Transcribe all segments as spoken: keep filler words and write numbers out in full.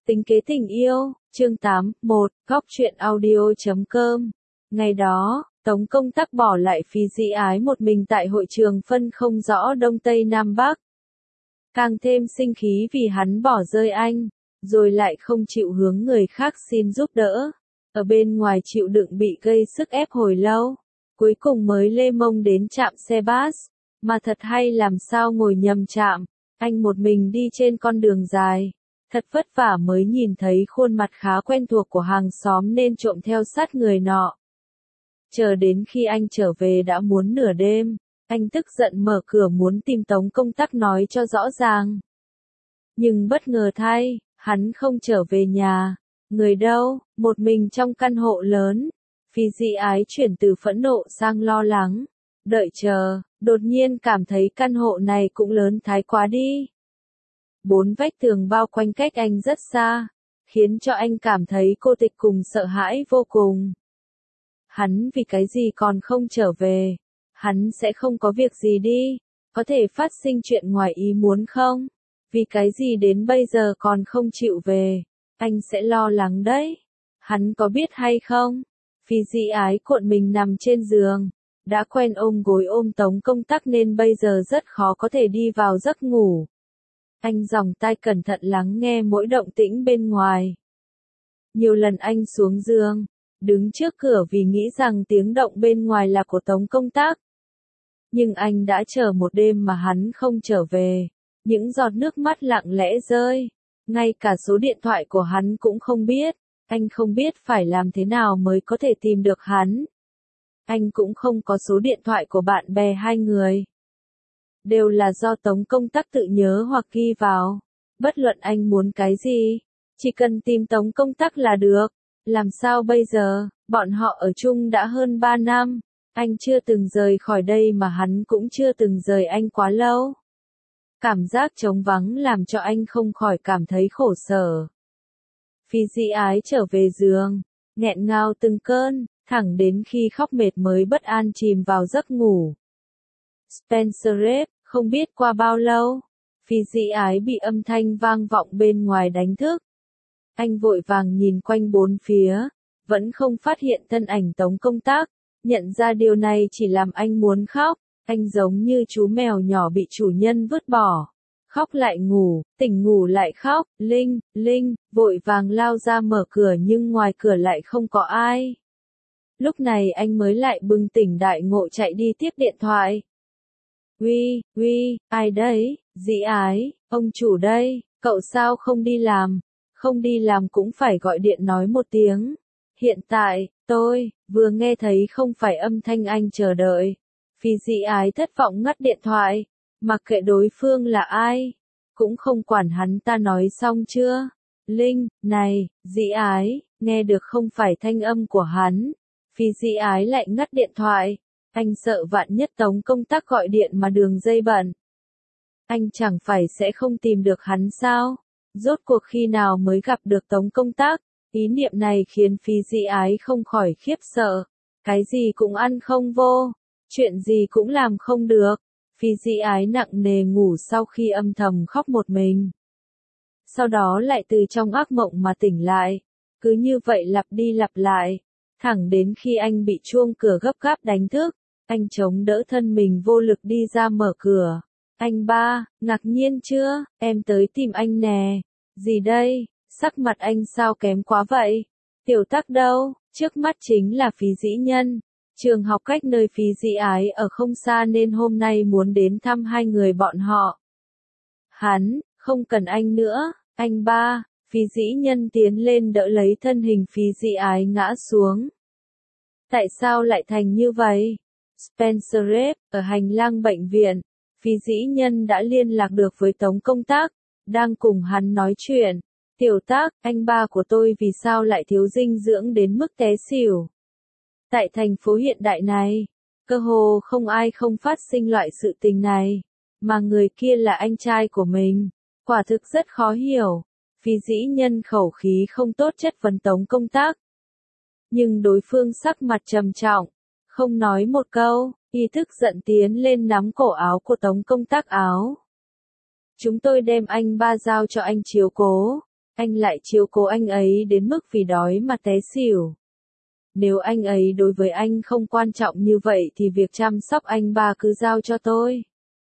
Tính kế tình yêu, chương tám, một, góc truyện audio chấm com. Ngày đó, Tống Công Tắc bỏ lại Phí Dĩ Ái một mình tại hội trường phân không rõ Đông Tây Nam Bắc. Càng thêm sinh khí vì hắn bỏ rơi anh, rồi lại không chịu hướng người khác xin giúp đỡ. Ở bên ngoài chịu đựng bị gây sức ép hồi lâu, cuối cùng mới lê mông đến trạm xe bus, mà thật hay làm sao ngồi nhầm trạm, anh một mình đi trên con đường dài. Thật vất vả mới nhìn thấy khuôn mặt khá quen thuộc của hàng xóm nên trộm theo sát người nọ. Chờ đến khi anh trở về đã muốn nửa đêm, anh tức giận mở cửa muốn tìm Tống Công Tắc nói cho rõ ràng. Nhưng bất ngờ thay, hắn không trở về nhà. Người đâu, một mình trong căn hộ lớn. Phí Dĩ Ái chuyển từ phẫn nộ sang lo lắng. Đợi chờ, đột nhiên cảm thấy căn hộ này cũng lớn thái quá đi. Bốn vách tường bao quanh cách anh rất xa, khiến cho anh cảm thấy cô tịch cùng sợ hãi vô cùng. Hắn vì cái gì còn không trở về? Hắn sẽ không có việc gì đi? Có thể phát sinh chuyện ngoài ý muốn không? Vì cái gì đến bây giờ còn không chịu về? Anh sẽ lo lắng đấy. Hắn có biết hay không? Phí Dĩ Ái cuộn mình nằm trên giường, đã quen ôm gối ôm Tống Công Tắc nên bây giờ rất khó có thể đi vào giấc ngủ. Anh giòng tai cẩn thận lắng nghe mỗi động tĩnh bên ngoài. Nhiều lần anh xuống giường, đứng trước cửa vì nghĩ rằng tiếng động bên ngoài là của Tống Công Tắc. Nhưng anh đã chờ một đêm mà hắn không trở về. Những giọt nước mắt lặng lẽ rơi. Ngay cả số điện thoại của hắn cũng không biết. Anh không biết phải làm thế nào mới có thể tìm được hắn. Anh cũng không có số điện thoại của bạn bè hai người. Đều là do Tống Công Tắc tự nhớ hoặc ghi vào. Bất luận anh muốn cái gì, chỉ cần tìm Tống Công Tắc là được. Làm sao bây giờ, bọn họ ở chung đã hơn ba năm. Anh chưa từng rời khỏi đây mà hắn cũng chưa từng rời anh quá lâu. Cảm giác trống vắng làm cho anh không khỏi cảm thấy khổ sở. Phí Dĩ Ái trở về giường, nghẹn ngào từng cơn, thẳng đến khi khóc mệt mới bất an chìm vào giấc ngủ. Spencer Rape, không biết qua bao lâu, Phí Dĩ Ái bị âm thanh vang vọng bên ngoài đánh thức. Anh vội vàng nhìn quanh bốn phía, vẫn không phát hiện thân ảnh Tống Công Tắc, nhận ra điều này chỉ làm anh muốn khóc, anh giống như chú mèo nhỏ bị chủ nhân vứt bỏ. Khóc lại ngủ, tỉnh ngủ lại khóc, Linh, Linh, vội vàng lao ra mở cửa nhưng ngoài cửa lại không có ai. Lúc này anh mới lại bừng tỉnh đại ngộ chạy đi tiếp điện thoại. Uy, uy, ai đấy, Dĩ Ái, ông chủ đây, cậu sao không đi làm? Không đi làm cũng phải gọi điện nói một tiếng. Hiện tại, tôi, vừa nghe thấy không phải âm thanh anh chờ đợi. Phí Dĩ Ái thất vọng ngắt điện thoại. Mặc kệ đối phương là ai, cũng không quản hắn ta nói xong chưa. Linh, này, Dĩ Ái, nghe được không phải thanh âm của hắn. Phí Dĩ Ái lại ngắt điện thoại. Anh sợ vạn nhất Tống Công Tắc gọi điện mà đường dây bận. Anh chẳng phải sẽ không tìm được hắn sao? Rốt cuộc khi nào mới gặp được Tống Công Tắc? Ý niệm này khiến Phí Dĩ Ái không khỏi khiếp sợ. Cái gì cũng ăn không vô, chuyện gì cũng làm không được. Phí Dĩ Ái nặng nề ngủ sau khi âm thầm khóc một mình. Sau đó lại từ trong ác mộng mà tỉnh lại. Cứ như vậy lặp đi lặp lại. Thẳng đến khi anh bị chuông cửa gấp gáp đánh thức. Anh chống đỡ thân mình vô lực đi ra mở cửa. Anh ba, ngạc nhiên chưa, em tới tìm anh nè. Gì đây, sắc mặt anh sao kém quá vậy? Tiểu Tắc đâu, trước mắt chính là Phí Dĩ Nhân. Trường học cách nơi Phí Dĩ Ái ở không xa nên hôm nay muốn đến thăm hai người bọn họ. Hắn, không cần anh nữa, anh ba. Phí Dĩ Nhân tiến lên đỡ lấy thân hình Phí Dĩ Ái ngã xuống. Tại sao lại thành như vậy? Spencer Rape, ở hành lang bệnh viện, Phí Dĩ Nhân đã liên lạc được với Tống Công Tắc, đang cùng hắn nói chuyện. Tiểu Tắc, anh ba của tôi vì sao lại thiếu dinh dưỡng đến mức té xỉu? Tại thành phố hiện đại này, cơ hồ không ai không phát sinh loại sự tình này, mà người kia là anh trai của mình. Quả thực rất khó hiểu. Phí Dĩ Nhân khẩu khí không tốt chất vấn Tống Công Tắc. Nhưng đối phương sắc mặt trầm trọng, không nói một câu, y thức giận tiến lên nắm cổ áo của Tống Công Tắc áo. Chúng tôi đem anh ba giao cho anh chiếu cố. anh lại chiếu cố anh ấy đến mức vì đói mà té xỉu. Nếu anh ấy đối với anh không quan trọng như vậy thì việc chăm sóc anh ba cứ giao cho tôi.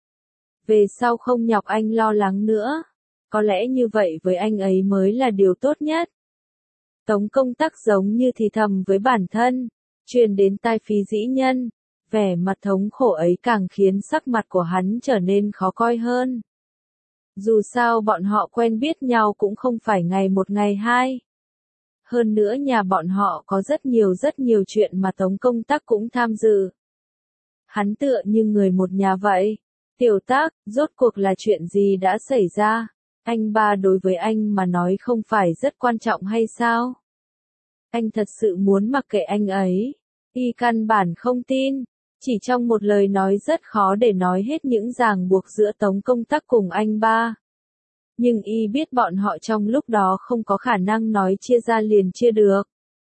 Về sau không nhọc anh lo lắng nữa. Có lẽ như vậy với anh ấy mới là điều tốt nhất. Tống Công Tắc giống như thì thầm với bản thân, truyền đến tai Phí Dĩ Nhân, vẻ mặt thống khổ ấy càng khiến sắc mặt của hắn trở nên khó coi hơn. Dù sao bọn họ quen biết nhau cũng không phải ngày một ngày hai. Hơn nữa nhà bọn họ có rất nhiều rất nhiều chuyện mà Tống Công Tắc cũng tham dự. Hắn tựa như người một nhà vậy. Tiểu Tác, rốt cuộc là chuyện gì đã xảy ra? Anh ba đối với anh mà nói không phải rất quan trọng hay sao? Anh thật sự muốn mặc kệ anh ấy. Y căn bản không tin. Chỉ trong một lời nói rất khó để nói hết những ràng buộc giữa Tống Công Tắc cùng anh ba. Nhưng Y biết bọn họ trong lúc đó không có khả năng nói chia ra liền chia được.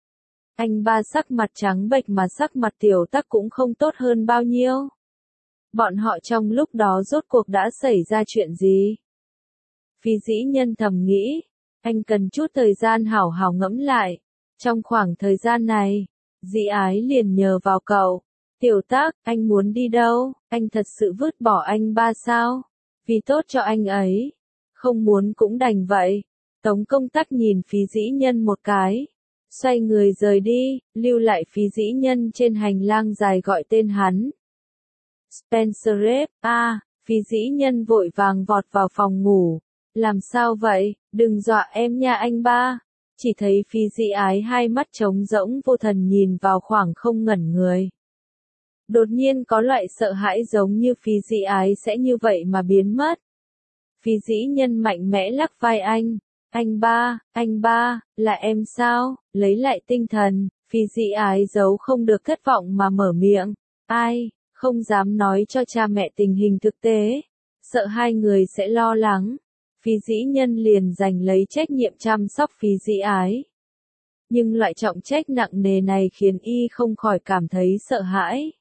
Anh ba sắc mặt trắng bệch mà sắc mặt Tiểu Tắc cũng không tốt hơn bao nhiêu. Bọn họ trong lúc đó rốt cuộc đã xảy ra chuyện gì? Phí Dĩ Nhân thầm nghĩ, anh cần chút thời gian hảo hảo ngẫm lại. Trong khoảng thời gian này, Dĩ Ái liền nhờ vào cậu. Tiểu Tác, anh muốn đi đâu? Anh thật sự vứt bỏ anh ba sao? Vì tốt cho anh ấy. Không muốn cũng đành vậy. Tống Công Tắc nhìn Phí Dĩ Nhân một cái. Xoay người rời đi, lưu lại Phí Dĩ Nhân trên hành lang dài gọi tên hắn. Spencer Rape, a, Phí Dĩ Nhân vội vàng vọt vào phòng ngủ. Làm sao vậy, đừng dọa em nha anh ba. Chỉ thấy Phí Dĩ Ái hai mắt trống rỗng vô thần nhìn vào khoảng không ngẩn người. Đột nhiên có loại sợ hãi giống như Phí Dĩ Ái sẽ như vậy mà biến mất. Phí Dĩ Nhân mạnh mẽ lắc vai anh. Anh ba, anh ba, là em sao? Lấy lại tinh thần, Phí Dĩ Ái giấu không được thất vọng mà mở miệng. Ai, không dám nói cho cha mẹ tình hình thực tế. Sợ hai người sẽ lo lắng. Phí Dĩ Nhân liền giành lấy trách nhiệm chăm sóc Phí Dĩ Ái. Nhưng loại trọng trách nặng nề này khiến Y không khỏi cảm thấy sợ hãi.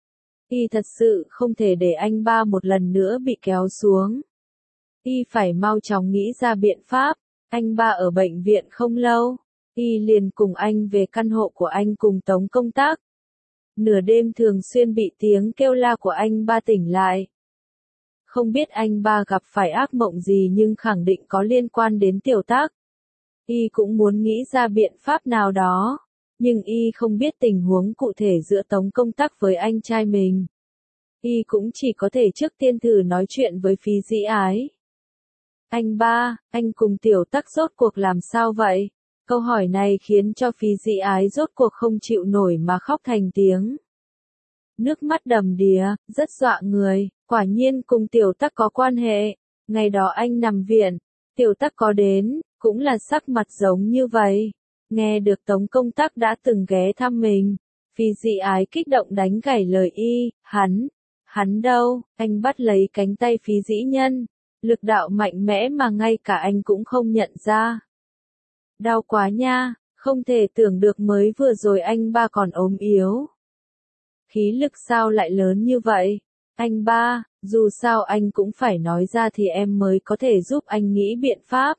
Y thật sự không thể để anh ba một lần nữa bị kéo xuống. Y phải mau chóng nghĩ ra biện pháp. Anh ba ở bệnh viện không lâu. Y liền cùng anh về căn hộ của anh cùng Tống Công Tắc. Nửa đêm thường xuyên bị tiếng kêu la của anh ba tỉnh lại. Không biết anh ba gặp phải ác mộng gì nhưng khẳng định có liên quan đến Tiểu Tác. Y cũng muốn nghĩ ra biện pháp nào đó. Nhưng Y không biết tình huống cụ thể giữa Tống Công Tắc với anh trai mình. Y cũng chỉ có thể trước tiên thử nói chuyện với Phí Dĩ Ái. Anh ba, anh cùng Tiểu Tác rốt cuộc làm sao vậy? Câu hỏi này khiến cho Phí Dĩ Ái rốt cuộc không chịu nổi mà khóc thành tiếng. Nước mắt đầm đìa, rất dọa người, quả nhiên cùng Tiểu Tác có quan hệ. Ngày đó anh nằm viện, Tiểu Tác có đến, cũng là sắc mặt giống như vậy. Nghe được Tống Công Tắc đã từng ghé thăm mình. Phí Dĩ Ái kích động đánh gãy lời Y, hắn, hắn đâu, anh bắt lấy cánh tay Phí Dĩ Nhân. Lực đạo mạnh mẽ mà ngay cả anh cũng không nhận ra. Đau quá nha, không thể tưởng được mới vừa rồi anh ba còn ốm yếu. Khí lực sao lại lớn như vậy? Anh ba, dù sao anh cũng phải nói ra thì em mới có thể giúp anh nghĩ biện pháp.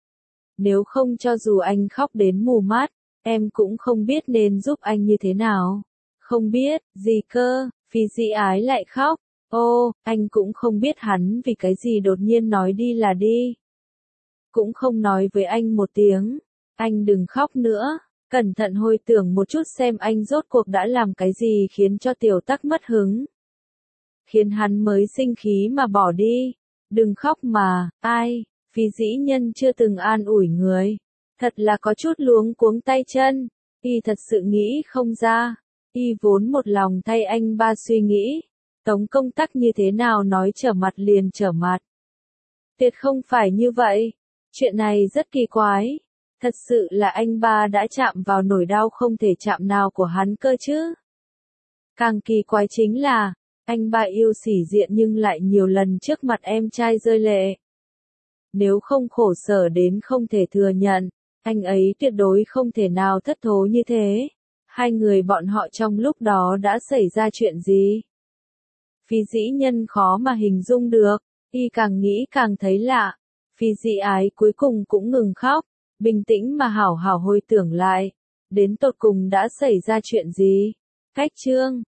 Nếu không cho dù anh khóc đến mù mắt, em cũng không biết nên giúp anh như thế nào. Không biết, gì cơ, Phí Dĩ Ái lại khóc. Ô, anh cũng không biết hắn vì cái gì đột nhiên nói đi là đi. Cũng không nói với anh một tiếng. Anh đừng khóc nữa. Cẩn thận hồi tưởng một chút xem anh rốt cuộc đã làm cái gì khiến cho Tiểu Tác mất hứng. Khiến hắn mới sinh khí mà bỏ đi. Đừng khóc mà, ai, Phí Dĩ Nhân chưa từng an ủi người. Thật là có chút luống cuống tay chân. Y thật sự nghĩ không ra. Y vốn một lòng thay anh ba suy nghĩ. Tống Công Tắc như thế nào nói trở mặt liền trở mặt. Tuyệt không phải như vậy. Chuyện này rất kỳ quái. Thật sự là anh ba đã chạm vào nỗi đau không thể chạm nào của hắn cơ chứ. Càng kỳ quái chính là, anh ba yêu sỉ diện nhưng lại nhiều lần trước mặt em trai rơi lệ. Nếu không khổ sở đến không thể thừa nhận, anh ấy tuyệt đối không thể nào thất thố như thế. Hai người bọn họ trong lúc đó đã xảy ra chuyện gì? Phí Dĩ Nhân khó mà hình dung được, Y càng nghĩ càng thấy lạ. Phí Dĩ Ái cuối cùng cũng ngừng khóc. bình tĩnh mà hảo hảo hồi tưởng lại, đến tột cùng đã xảy ra chuyện gì? Khách trương,